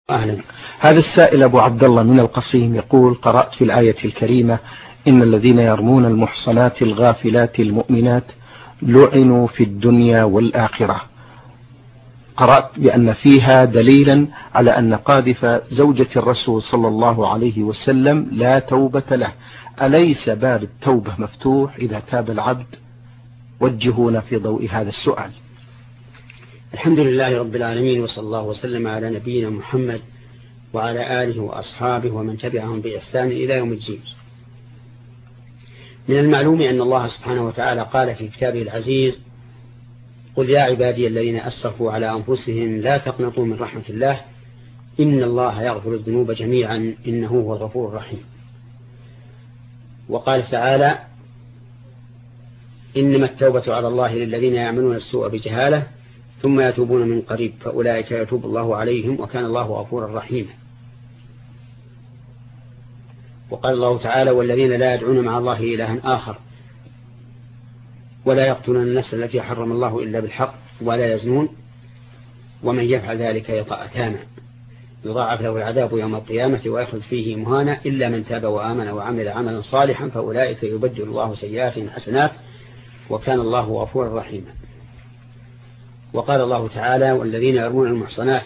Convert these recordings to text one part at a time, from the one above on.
أهلا. هذا السائل أبو عبد الله من القصيم يقول: قرأت في الآية الكريمة: إن الذين يرمون المحصنات الغافلات المؤمنات لعنوا في الدنيا والآخرة. قرأت بأن فيها دليلا على أن قاذف زوجة الرسول صلى الله عليه وسلم لا توبة له، أليس باب التوبة مفتوح إذا تاب العبد؟ وجهونا في ضوء هذا السؤال. الحمد لله رب العالمين، وصلى الله وسلم على نبينا محمد وعلى آله وأصحابه ومن تبعهم بإحسان إلى يوم الدين. من المعلوم أن الله سبحانه وتعالى قال في كتابه العزيز: قل يا عبادي الذين أسرفوا على أنفسهم لا تقنطوا من رحمة الله إن الله يغفر الذنوب جميعا إنه هو الغفور الرحيم. وقال تعالى: إنما التوبة على الله للذين يعملون السوء بجهالة ثم يتوبون من قريب فأولئك يتوب الله عليهم وكان الله غفورا رحيما. وقال الله تعالى: والذين لا يدعون مع الله إلها آخر ولا يقتلون النفس التي حرم الله إلا بالحق ولا يزنون ومن يفعل ذلك يلقى أثاما يضاعف له العذاب يوم القيامة ويخلد فيه مهانا إلا من تاب وآمن وعمل عملا صالحا فأولئك يبدل الله سيئاتهم حسنات وكان الله غفورا رحيما. وقال الله تعالى: والذين يرمون المحصنات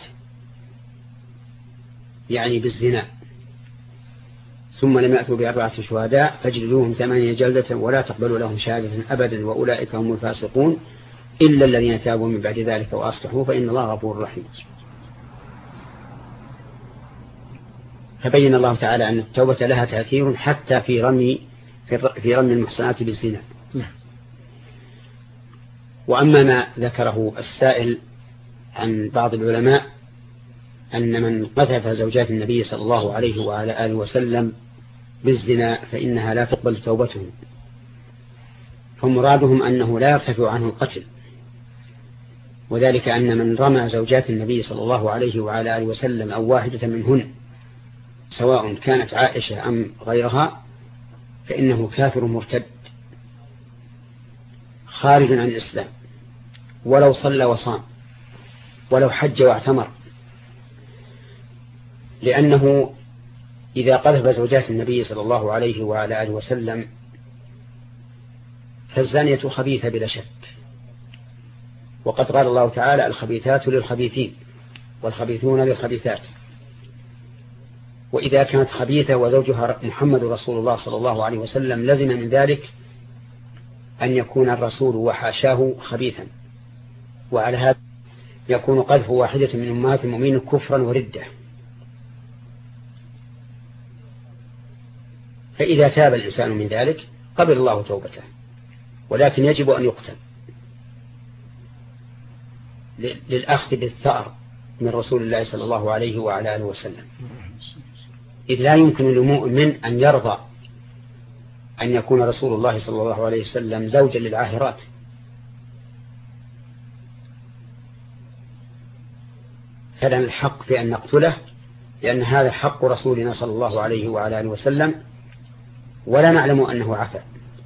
يعني بالزنا ثم لم يأتوا بأربعة شهداء فاجلدوهم 8 جلدة ولا تقبلوا لهم شهادة أبدا وأولئك هم الفاسقون إلا الذين تابوا من بعد ذلك وأصلحوا فإن الله غفور رحيم. فبين الله تعالى أن التوبة لها تأثير حتى في رمي المحصنات بالزنا. وأما ما ذكره السائل عن بعض العلماء أن من قذف زوجات النبي صلى الله عليه وعلى آله وسلم بالزنا فإنها لا تقبل توبته، فمرادهم أنه لا يرتفع عنه القتل، وذلك أن من رمى زوجات النبي صلى الله عليه وعلى آله وسلم أو واحدة منهن سواء كانت عائشة أم غيرها فإنه كافر مرتد خارج عن الإسلام، ولو صلى وصام ولو حج واعتمر، لأنه إذا قذف زوجات النبي صلى الله عليه وعلى آله وسلم فالزانية خبيثة بلا شك، وقد قال الله تعالى: الخبيثات للخبيثين والخبيثون للخبيثات. وإذا كانت خبيثة وزوجها محمد رسول الله صلى الله عليه وسلم لزم من ذلك أن يكون الرسول وحاشاه خبيثا، وعلى هذا يكون قذف واحدة من أمهات المؤمنين كفرا وردة. فإذا تاب الإنسان من ذلك قبل الله توبته، ولكن يجب أن يقتل للأخذ بالثأر من رسول الله صلى الله عليه وعلى آله وسلم، إذ لا يمكن لمؤمن أن يرضى أن يكون رسول الله صلى الله عليه وسلم زوجا للعاهرات. فلنا الحق في أن نقتله لأن هذا حق رسولنا صلى الله عليه وعلى آله وسلم ولا نعلم أنه عفا.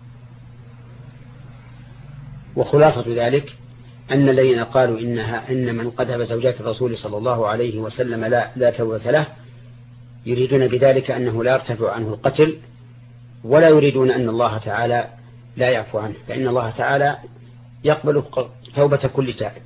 وخلاصة ذلك أن الذين قالوا إن من قذف زوجات الرسول صلى الله عليه وسلم لا توبة له يريدون بذلك أنه لا يرتفع عنه القتل، ولا يريدون أن الله تعالى لا يعفو عنه، فإن الله تعالى يقبل توبة كل تائب.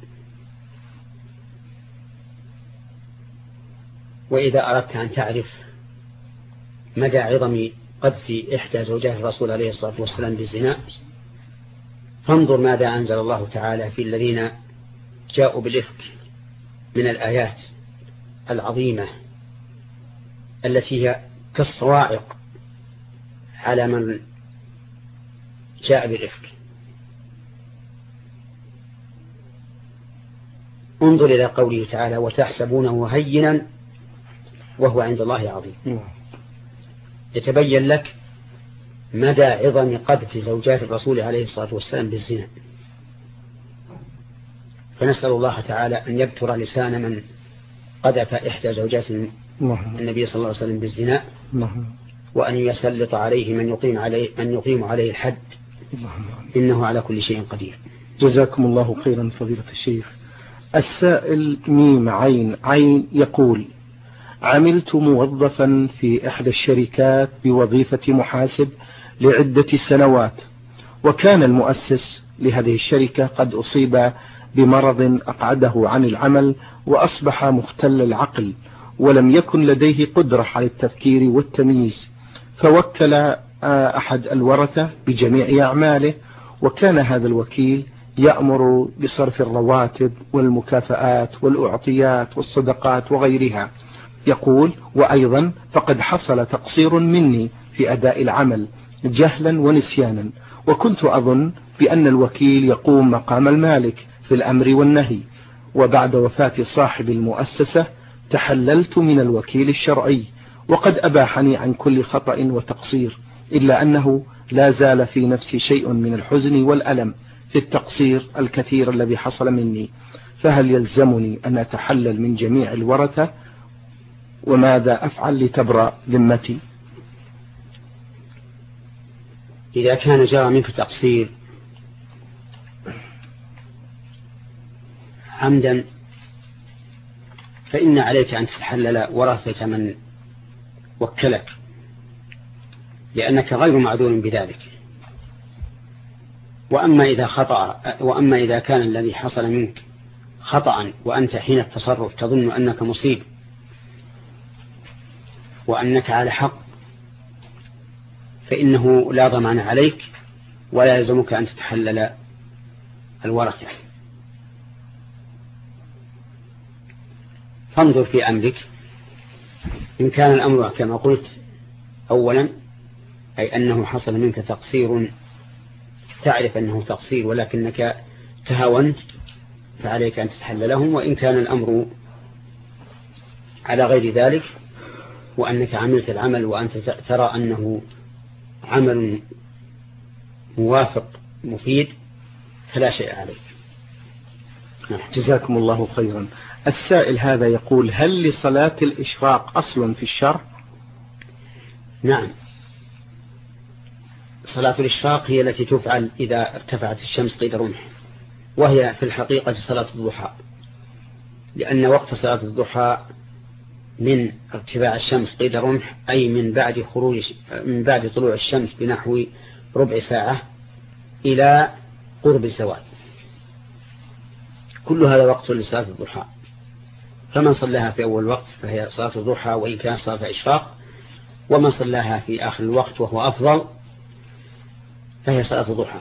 وإذا أردت أن تعرف مدى عظم قذف إحدى زوجات الرسول عليه الصلاة والسلام بالزنا فانظر ماذا أنزل الله تعالى في الذين جاءوا بالإفك من الآيات العظيمة التي هي كالصواعق على من جاء بالإفك. انظر إلى قوله تعالى: وتحسبونه هينا وهو عند الله عظيم. يتبين لك مدى عظم قذف زوجات الرسول عليه الصلاة والسلام بالزنا. فنسأل الله تعالى أن يبتر لسان من قذف إحدى زوجات النبي صلى الله عليه وسلم بالزنا، وأن يسلط عليه من يقيم عليه الحد، إنه على كل شيء قدير. جزاكم الله خيرا فضيلة الشيخ. السائل ميم عين عين يقول: عملت موظفا في إحدى الشركات بوظيفة محاسب لعدة سنوات، وكان المؤسس لهذه الشركة قد أصيب بمرض أقعده عن العمل وأصبح مختل العقل، ولم يكن لديه قدرة على التفكير والتمييز، فوكل أحد الورثة بجميع أعماله، وكان هذا الوكيل يأمر بصرف الرواتب والمكافآت والأعطيات والصدقات وغيرها. يقول: وأيضا فقد حصل تقصير مني في أداء العمل جهلا ونسيانا، وكنت أظن بأن الوكيل يقوم مقام المالك في الأمر والنهي، وبعد وفاة صاحب المؤسسة تحللت من الوكيل الشرعي، وقد أباحني عن كل خطأ وتقصير، إلا أنه لا زال في نفسي شيء من الحزن والألم في التقصير الكثير الذي حصل مني، فهل يلزمني أن أتحلل من جميع الورثة؟ وماذا أفعل لتبرأ ذمتي؟ إذا كان جرى منك تقصير عمدا فإن عليك أن تتحلل ورثة من وكلك، لأنك غير معذور بذلك. وأما إذا كان الذي حصل منك خطأ وأنت حين التصرف تظن أنك مصيب وأنك على حق، فإنه لا ضمان عليك ولا يلزمك أن تتحلل الورثة. فانظر في أمرك، إن كان الأمر كما قلت أولا أي أنه حصل منك تقصير تعرف أنه تقصير ولكنك تهاونت فعليك أن تتحللهم، وإن كان الأمر على غير ذلك وأنك عملت العمل وأنت ترى أنه عمل موافق مفيد فلا شيء عليك. جزاكم الله خيرا. السائل هذا يقول: هل لصلاة الإشراق أصل في الشرع؟ نعم، صلاة الإشراق هي التي تفعل إذا ارتفعت الشمس قيد رمح، وهي في الحقيقة صلاة الضحى، لأن وقت صلاة الضحى من ارتفاع الشمس قيد رمح أي من بعد طلوع الشمس بنحو ربع ساعة إلى قرب الزوال، كل هذا وقت لصلاة الضحى، فمن صلاها في أول وقت فهي صلاة الضحى وإن كان صلاة إشراق، ومن صلاها في آخر الوقت وهو أفضل فهي صلاة الضحى.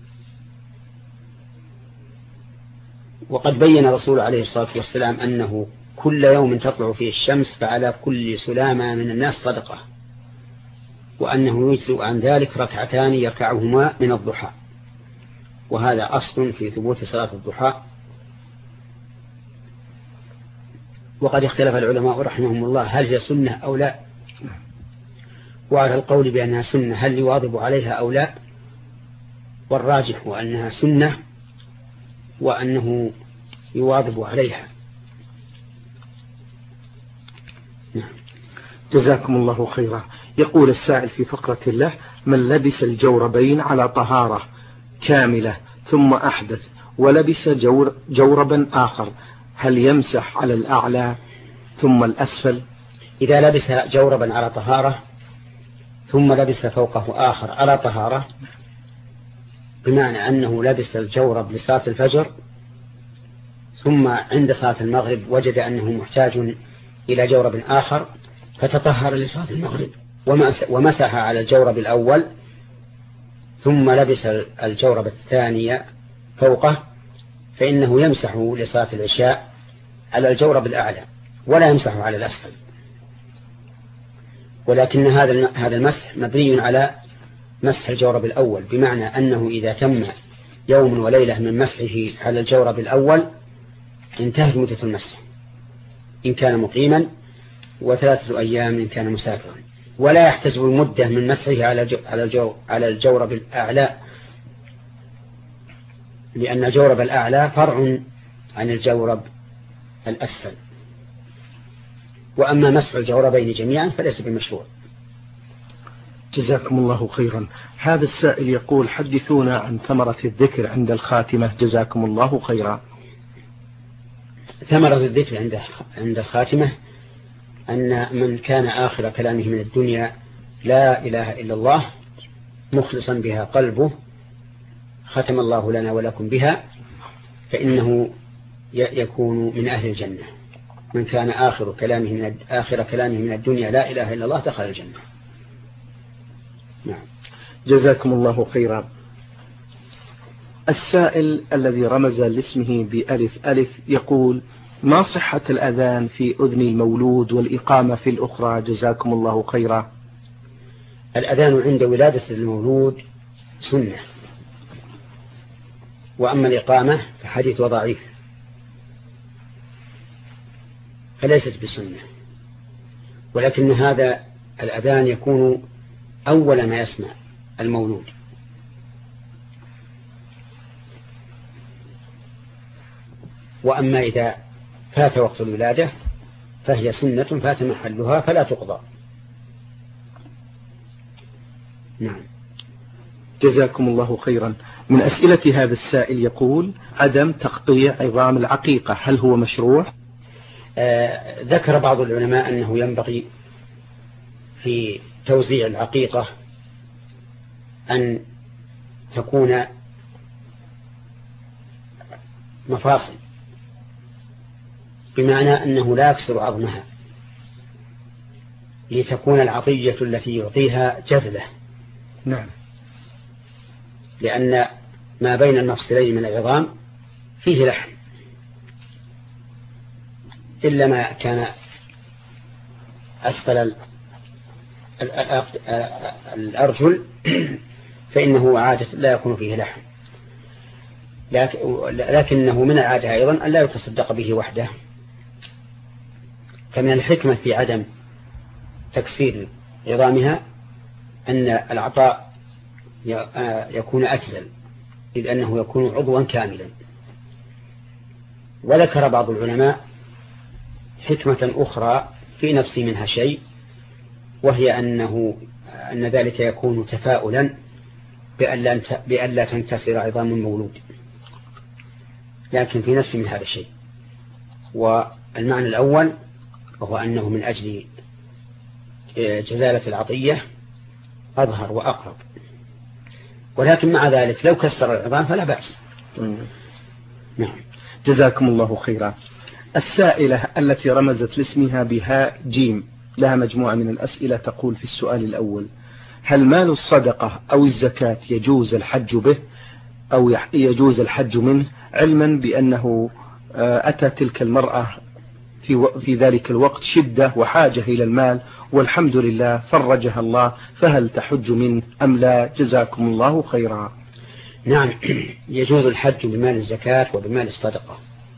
وقد بين الرسول عليه الصلاة والسلام أنه كل يوم تطلع فيه الشمس فعلى كل سلامة من الناس صدقة، وأنه يجزئ عن ذلك ركعتان يركعهما من الضحى، وهذا أصل في ثبوت صلاة الضحى. وقد اختلف العلماء رحمهم الله هل هي سنة أو لا، وعلى القول بأنها سنة هل يواظب عليها أو لا، والراجح أنها سنة وأنه يواظب عليها. نعم. جزاكم الله خيرا. يقول السائل في فقرة له: من لبس الجوربين على طهارة كاملة ثم أحدث ولبس جوربا آخر، هل يمسح على الأعلى ثم الأسفل؟ إذا لبس جوربا على طهارة ثم لبس فوقه آخر على طهارة، بمعنى أنه لبس الجورب لصلاة الفجر ثم عند صلاة المغرب وجد أنه محتاج إلى جورب آخر فتطهر لصلاة المغرب ومسح على الجورب الأول ثم لبس الجورب الثاني فوقه، فإنه يمسح لصلاة العشاء على الجورب الأعلى ولا يمسح على الأسفل. ولكن هذا المسح مبني على مسح الجورب الأول، بمعنى أنه إذا تم يوم وليلة من مسحه على الجورب الأول انتهت مدة المسح إن كان مقيما، و3 أيام إن كان مسافرا، ولا يحتسب المدة من مسحه على الجورب الأعلى، لأن الجورب الأعلى فرع عن الجورب الأسفل. وأما مسح الجوربين جميعا فليس بمشروع. جزاكم الله خيرا. هذا السائل يقول: حدثونا عن ثمرة الذكر عند الخاتمة جزاكم الله خيرا. ثمرة الذكر عند الخاتمة أن من كان آخر كلامه من الدنيا لا إله إلا الله مخلصا بها قلبه ختم الله لنا ولكم بها فإنه يكون من أهل الجنة. من كان آخر كلامه من الدنيا لا إله إلا الله دخل الجنة. نعم. جزاكم الله خيرا. السائل الذي رمز لاسمه بألف ألف يقول: ما صحة الأذان في أذن المولود والإقامة في الأخرى؟ جزاكم الله خيرا. الأذان عند ولادة المولود سنة، وأما الإقامة فحديث وضعيف فليست بسنة، ولكن هذا الأذان يكون أول ما يسمع المولود، وأما إذا فات وقت الولادة فهي سنة فات محلها فلا تقضى. نعم. جزاكم الله خيرا. من أسئلة هذا السائل يقول: عدم تقطيع عظام العقيقة هل هو مشروع؟ ذكر بعض العلماء أنه ينبغي في توزيع العقيقة أن تكون مفاصل، بمعنى أنه لا يكسر عظمها، لتكون العطية التي يعطيها جزلة. نعم. لأن ما بين المفصلين من العظام فيه لحم، إلا ما كان أسفل الأرجل فإنه عادة لا يكون فيه لحم، لكنه من العادة أيضا أن لا يتصدق به وحده. فمن الحكمة في عدم تكسير عظامها أن العطاء يكون أجزل، إذ أنه يكون عضوا كاملا. وذكر بعض العلماء حكمة أخرى في نفسي منها شيء، وهي أن ذلك يكون تفاؤلا بألا تنكسر عظام المولود، لكن في نفسي من هذا الشيء. والمعنى الأول وهو أنه من أجل جزالة العطية أظهر وأقرب، ولكن مع ذلك لو كسر العظام فلا بأس. نعم. جزاكم الله خيرا. السائلة التي رمزت لاسمها بهاء جيم لها مجموعة من الأسئلة، تقول في السؤال الأول: هل مال الصدقة أو الزكاة يجوز الحج به أو يجوز الحج منه، علما بأنه أتى تلك المرأة في ذلك الوقت شدة وحاجة إلى المال والحمد لله فرجها الله، فهل تحج منه أم لا؟ جزاكم الله خيرا. نعم، يجوز الحج بمال الزكاة وبمال الصدقة،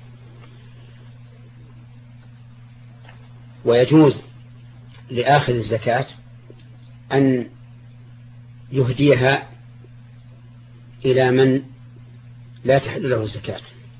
ويجوز لآخذ الزكاة أن يهديها إلى من لا تحل له الزكاة،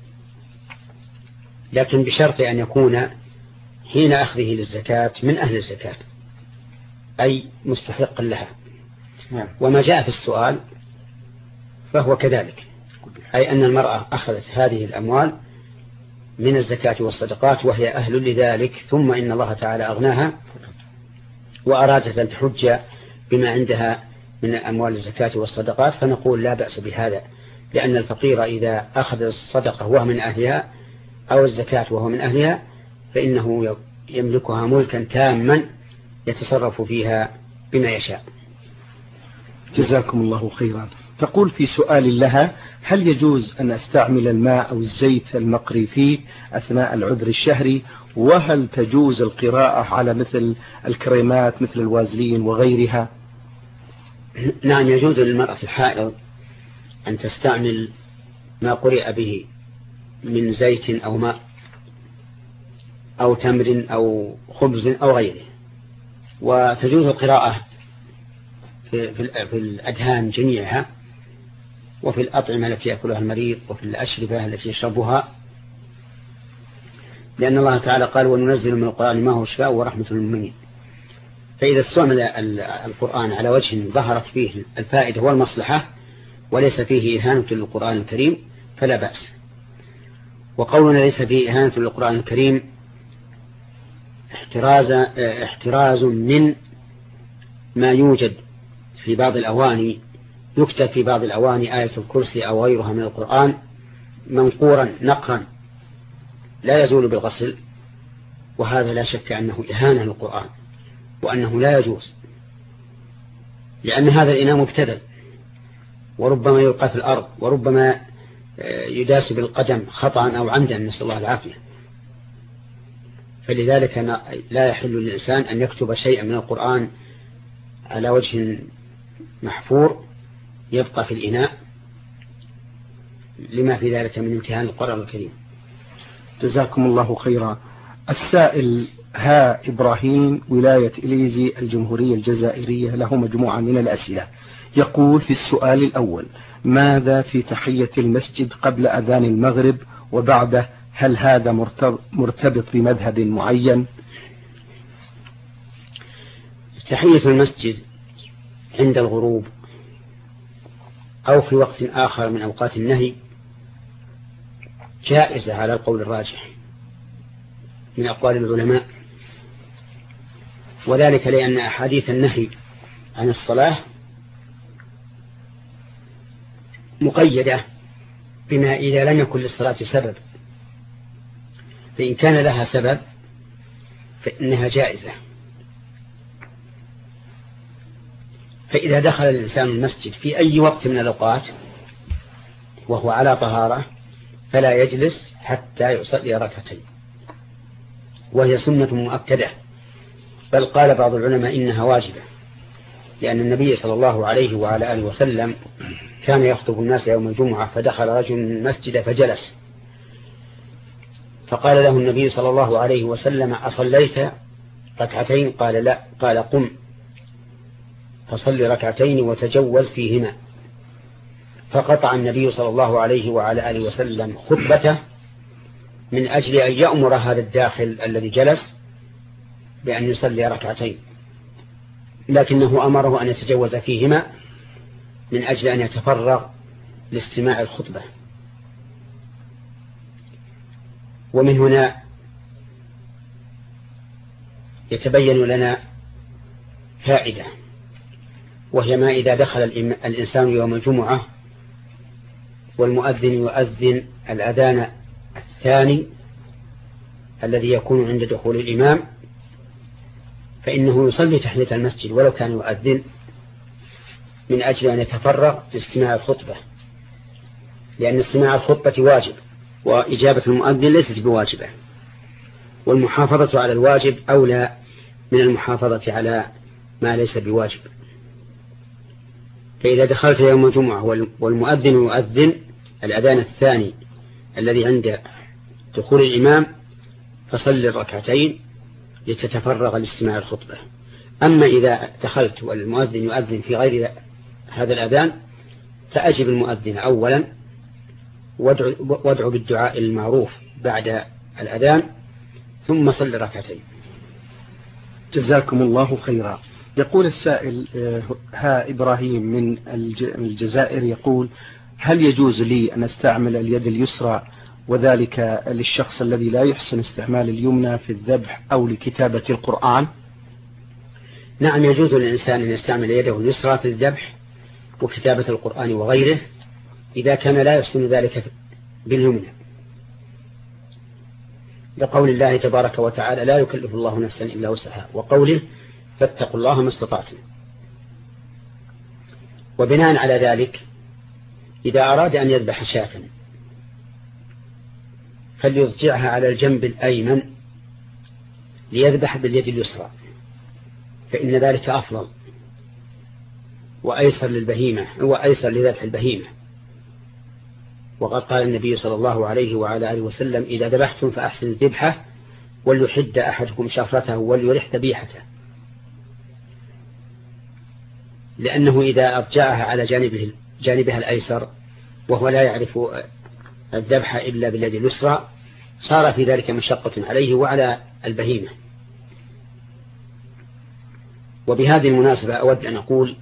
لكن بشرط أن يكون حين أخذه للزكاة من أهل الزكاة، أي مستحق لها. وما جاء في السؤال فهو كذلك، أي أن المرأة أخذت هذه الأموال من الزكاة والصدقات وهي أهل لذلك، ثم إن الله تعالى أغناها وأرادت أن تحج بما عندها من أموال الزكاة والصدقات، فنقول لا بأس بهذا، لأن الفقير إذا أخذ الصدقة وهو من أهلها أو الزكاة وهو من أهلها فإنه يملكها ملكا تاما يتصرف فيها بما يشاء. جزاكم الله خيرا. تقول في سؤال لها: هل يجوز أن أستعمل الماء أو الزيت المقري فيه أثناء العذر الشهري؟ وهل تجوز القراءة على مثل الكريمات مثل الوازلين وغيرها؟ نعم، يجوز للمرأة الحائض أن تستعمل ما قرئ به من زيت أو ماء أو تمر أو خبز أو غيره، وتجوز القراءة في الأدهان جميعها، وفي الأطعمة التي يأكلها المريض، وفي الأشربة التي يشربها، لأن الله تعالى قال: وننزل من القرآن ما هو شفاء ورحمة للمؤمنين. فإذا استعمل القرآن على وجه ظهرت فيه الفائدة والمصلحة وليس فيه إهانة للقرآن الكريم فلا بأس. وقولنا ليس فيه إهانة للقرآن الكريم احتراز من ما يوجد في بعض الأواني، يكتب في بعض الأواني آية الكرسي أو غيرها من القرآن منقورا نقرا لا يزول بالغسل، وهذا لا شك أنه إهانة للقرآن وأنه لا يجوز، لأن هذا الإناء مبتذل وربما يلقى في الأرض وربما يداس بالقدم خطأ أو عمدا، نسأل الله العافية. فلذلك لا يحل للإنسان أن يكتب شيئا من القرآن على وجه محفور يبقى في الإناء، لما في ذلك من امتهان القرآن الكريم. جزاكم الله خيرا. السائل ها إبراهيم ولاية إليزي الجمهورية الجزائرية له مجموعة من الأسئلة. يقول في السؤال الأول: ماذا في تحية المسجد قبل أذان المغرب وبعده؟ هل هذا مرتبط بمذهب معين؟ تحية المسجد عند الغروب أو في وقت آخر من أوقات النهي جائزة على القول الراجح من أقوال العلماء، وذلك لأن أحاديث النهي عن الصلاة مقيدة بما إذا لم يكن للصلاة سبب، فإن كان لها سبب فإنها جائزة. فإذا دخل الإنسان المسجد في أي وقت من الأوقات وهو على طهارة فلا يجلس حتى يصلي ركعتين، وهي سنة مؤكدة، بل قال بعض العلماء إنها واجبة، لأن النبي صلى الله عليه وعلى آله وسلم كان يخطب الناس يوم الجمعة فدخل رجل المسجد فجلس، فقال له النبي صلى الله عليه وسلم: أصليت ركعتين؟ قال: لا. قال: قم فصل ركعتين وتجوز فيهما. فقطع النبي صلى الله عليه وعلى آله وسلم خطبته من أجل أن يأمر هذا الداخل الذي جلس بأن يصلي ركعتين، لكنه أمره أن يتجوز فيهما من أجل أن يتفرغ لاستماع الخطبة. ومن هنا يتبين لنا فائدة، وهي ما إذا دخل الإنسان يوم الجمعة والمؤذن يؤذن الأذان الثاني الذي يكون عند دخول الإمام، فإنه يصلي تحية المسجد ولو كان يؤذن من أجل أن يتفرغ لاستماع الخطبة، لأن استماع الخطبة واجب وإجابة المؤذن ليست بواجبة، والمحافظة على الواجب أولى من المحافظة على ما ليس بواجب. فإذا دخلت يوم الجمعة والمؤذن يؤذن الأذان الثاني الذي عند دخول الإمام فصل الركعتين لتتفرغ لاستماع الخطبة. أما إذا دخلت والمؤذن يؤذن في غير هذا الأذان فأجب المؤذن أولا وادعو بالدعاء المعروف بعد الأذان ثم صل ركعتين. جزاكم الله خيرا. يقول السائل ها إبراهيم من الجزائر، يقول: هل يجوز لي أن أستعمل اليد اليسرى وذلك للشخص الذي لا يحسن استعمال اليمنى في الذبح أو لكتابة القرآن؟ نعم، يجوز للإنسان أن يستعمل يده اليسرى في الذبح وكتابة القرآن وغيره إذا كان لا يحسن ذلك باليمنى، لقول الله تبارك وتعالى: لا يكلف الله نفسا إلا وسعها، وقوله: فاتقوا الله ما استطعتم. وبناء على ذلك إذا أراد أن يذبح شاة فليضجعها على الجنب الأيمن ليذبح باليد اليسرى، فإن ذلك أفضل وأيسر للبهيمة وأيسر لذبح البهيمة. وقد قال النبي صلى الله عليه وعلى آله وسلم: إذا ذبحتم فأحسن الذبحة وليحد أحدكم شفرته وليرح ذبيحته، لأنه إذا أضجعها على جانبها الأيسر وهو لا يعرف الذبح إلا باليد اليسرى صار في ذلك مشقة عليه وعلى البهيمة. وبهذه المناسبة أود أن أقول: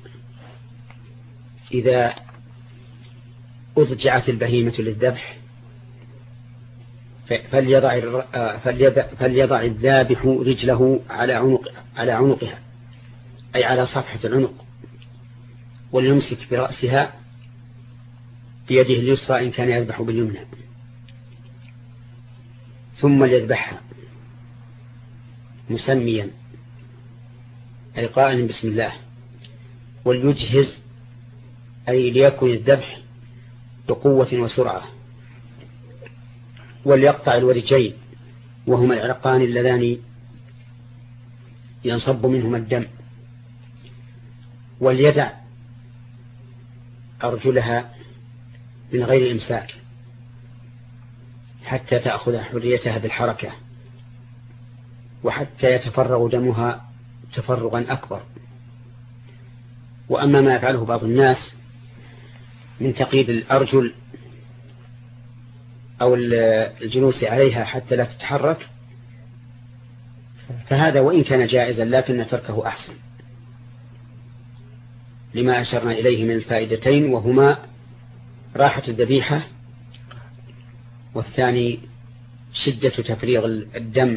إذا أضجعت البهيمة للذبح فليضع الذابح رجله على عنقها، أي على صفحة العنق، وليمسك برأسها بيده اليسرى إن كان يذبح باليمنى، ثم ليذبحها مسميا أي قائلا بسم الله، وليجهز أي ليكن الذبح بقوة وسرعة، وليقطع الورجين وهما العرقان اللذان ينصب منهما الدم، وليدع أرجلها من غير إمساك حتى تأخذ حريتها بالحركة، وحتى يتفرغ دمها تفرغا أكبر. وأما ما يفعله بعض الناس من تقييد الأرجل أو الجلوس عليها حتى لا تتحرك، فهذا وإن كان جائزا لكن تركه أحسن، لما أشرنا إليه من الفائدتين، وهما راحة الذبيحة، والثاني شدة تفريغ الدم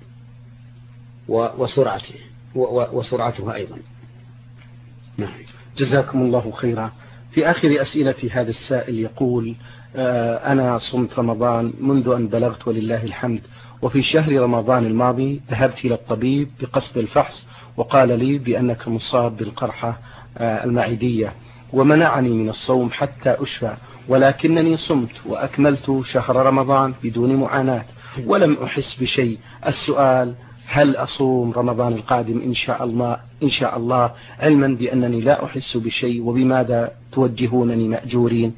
وسرعته أيضا. نعم. جزاكم الله خيرا. في آخر أسئلة هذا السائل يقول: أنا صمت رمضان منذ أن بلغت ولله الحمد، وفي شهر رمضان الماضي ذهبت إلى الطبيب بقصد الفحص، وقال لي بأنك مصاب بالقرحة المعدية، ومنعني من الصوم حتى أشفى، ولكنني صمت وأكملت شهر رمضان بدون معاناة ولم أحس بشيء. السؤال: هل أصوم رمضان القادم إن شاء الله علما بأنني لا أحس بشيء، وبماذا توجهونني مأجورين؟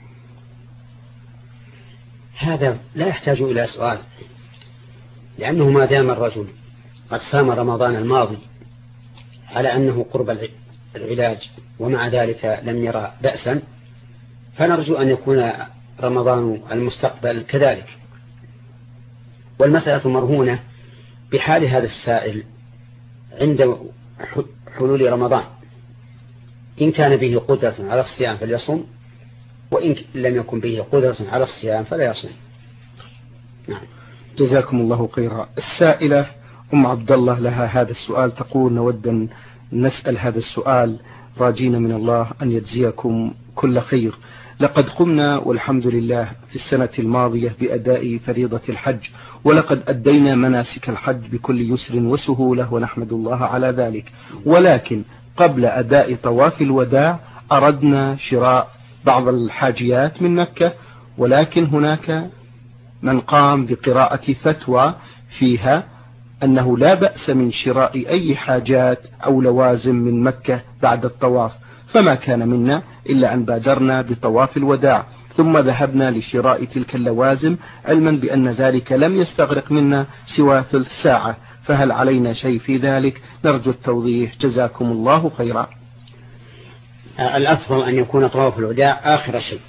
هذا لا يحتاج إلى سؤال، لأنه ما دام الرجل قد صام رمضان الماضي على أنه قرب العلاج ومع ذلك لم يرى بأسا، فنرجو أن يكون رمضان المستقبل كذلك. والمسألة مرهونة بحال هذا السائل عند حلول رمضان، إن كان به قدرة على الصيام فليصم، وإن لم يكن به قدرة على الصيام فلا يصم. نعم. جزاكم الله خيرا. السائلة أم عبد الله لها هذا السؤال، تقول: نود نسأل هذا السؤال راجين من الله أن يجزيكم كل خير. لقد قمنا والحمد لله في السنة الماضية بأداء فريضة الحج، ولقد أدينا مناسك الحج بكل يسر وسهولة ونحمد الله على ذلك، ولكن قبل أداء طواف الوداع أردنا شراء بعض الحاجيات من مكة، ولكن هناك من قام بقراءة فتوى فيها أنه لا بأس من شراء أي حاجات أو لوازم من مكة بعد الطواف، فما كان منا إلا أن بادرنا بطواف الوداع ثم ذهبنا لشراء تلك اللوازم، علما بأن ذلك لم يستغرق منا سوى ثلث ساعة، فهل علينا شيء في ذلك؟ نرجو التوضيح جزاكم الله خيرا. الأفضل أن يكون طواف الوداع آخر شيء،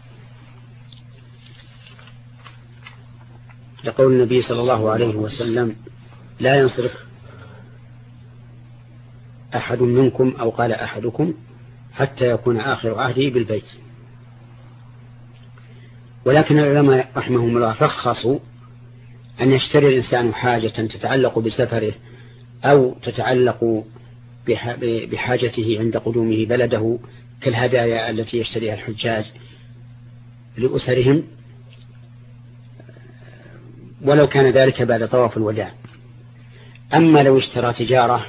لقول النبي صلى الله عليه وسلم: لا ينصرف أحد منكم أو قال أحدكم حتى يكون آخر عهده بالبيت. ولكن العلماء رحمهم الله رخصوا أن يشتري الإنسان حاجة تتعلق بسفره أو تتعلق بحاجته عند قدومه بلده، كالهدايا التي يشتريها الحجاج لأسرهم، ولو كان ذلك بعد طواف الوداع. أما لو اشترى تجارة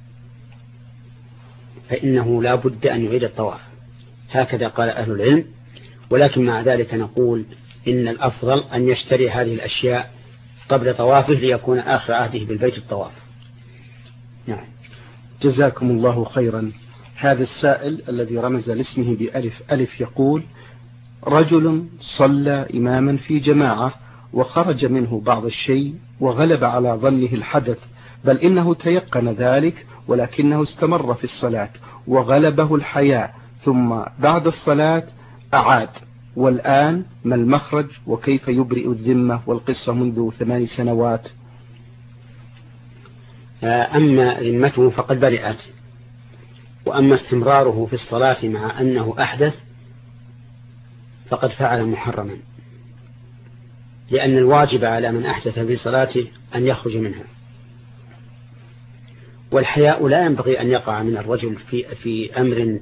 فإنه لا بد أن يعيد الطواف، هكذا قال أهل العلم. ولكن مع ذلك نقول إن الأفضل أن يشتري هذه الأشياء قبل طوافه ليكون آخر عهده بالبيت الطواف. نعم. جزاكم الله خيرا. هذا السائل الذي رمز لاسمه بألف يقول: رجل صلى إماما في جماعة وخرج منه بعض الشيء وغلب على ظنه الحدث، بل إنه تيقن ذلك، ولكنه استمر في الصلاة وغلبه الحياء، ثم بعد الصلاة أعاد، والآن ما المخرج وكيف يبرئ الذمة؟ والقصة منذ 8 سنوات. أما ذمته فقد برئت، وأما استمراره في الصلاة مع أنه أحدث فقد فعل محرما، لأن الواجب على من أحدث في صلاته أن يخرج منها. والحياء لا ينبغي أن يقع من الرجل في أمر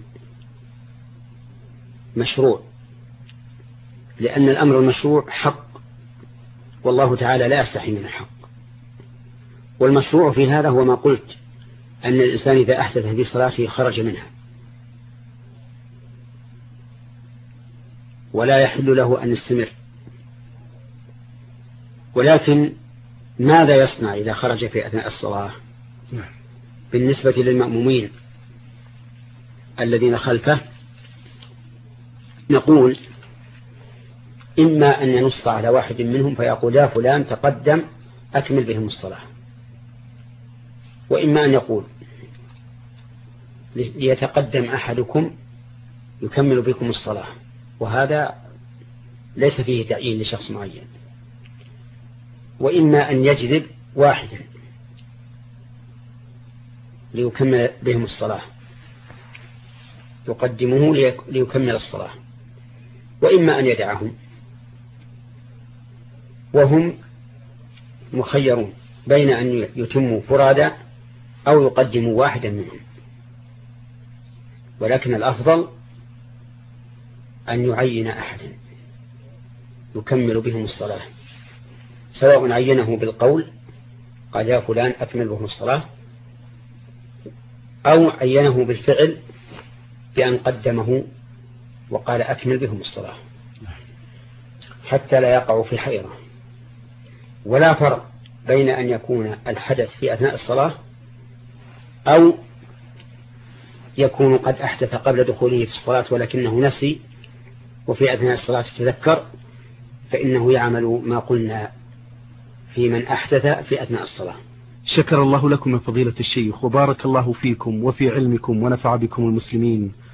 مشروع، لأن الأمر المشروع حق، والله تعالى لا يستحي من الحق. والمشروع في هذا هو ما قلت، أن الإنسان إذا أحدث في صلاته خرج منها، ولا يحل له أن يستمر. ولكن ماذا يصنع إذا خرج في أثناء الصلاة؟ بالنسبة للمأمومين الذين خلفه نقول إما أن ينص على واحد منهم فيقول يا فلان تقدم أكمل بهم الصلاة، وإما أن يقول ليتقدم أحدكم يكمل بكم الصلاة، وهذا ليس فيه تعيين لشخص معين. وإما أن يجذب واحدا ليكمل بهم الصلاة، يقدمه ليكمل الصلاة، وإما أن يدعهم، وهم مخيرون بين أن يتموا فرادا أو يقدموا واحدا منهم. ولكن الأفضل أن يعين أحدا يكمل بهم الصلاة، سواء عينه بالقول قال يا فلان أكمل بهم الصلاة، أو عينه بالفعل بأن قدمه وقال أكمل بهم الصلاة، حتى لا يقع في حيرة. ولا فرق بين أن يكون الحدث في أثناء الصلاة أو يكون قد أحدث قبل دخوله في الصلاة ولكنه نسي وفي أثناء الصلاة تذكر، فإنه يعمل ما قلنا في من أحدث في أثناء الصلاة. شكر الله لكم يا فضيلة الشيخ، وبارك الله فيكم وفي علمكم ونفع بكم المسلمين.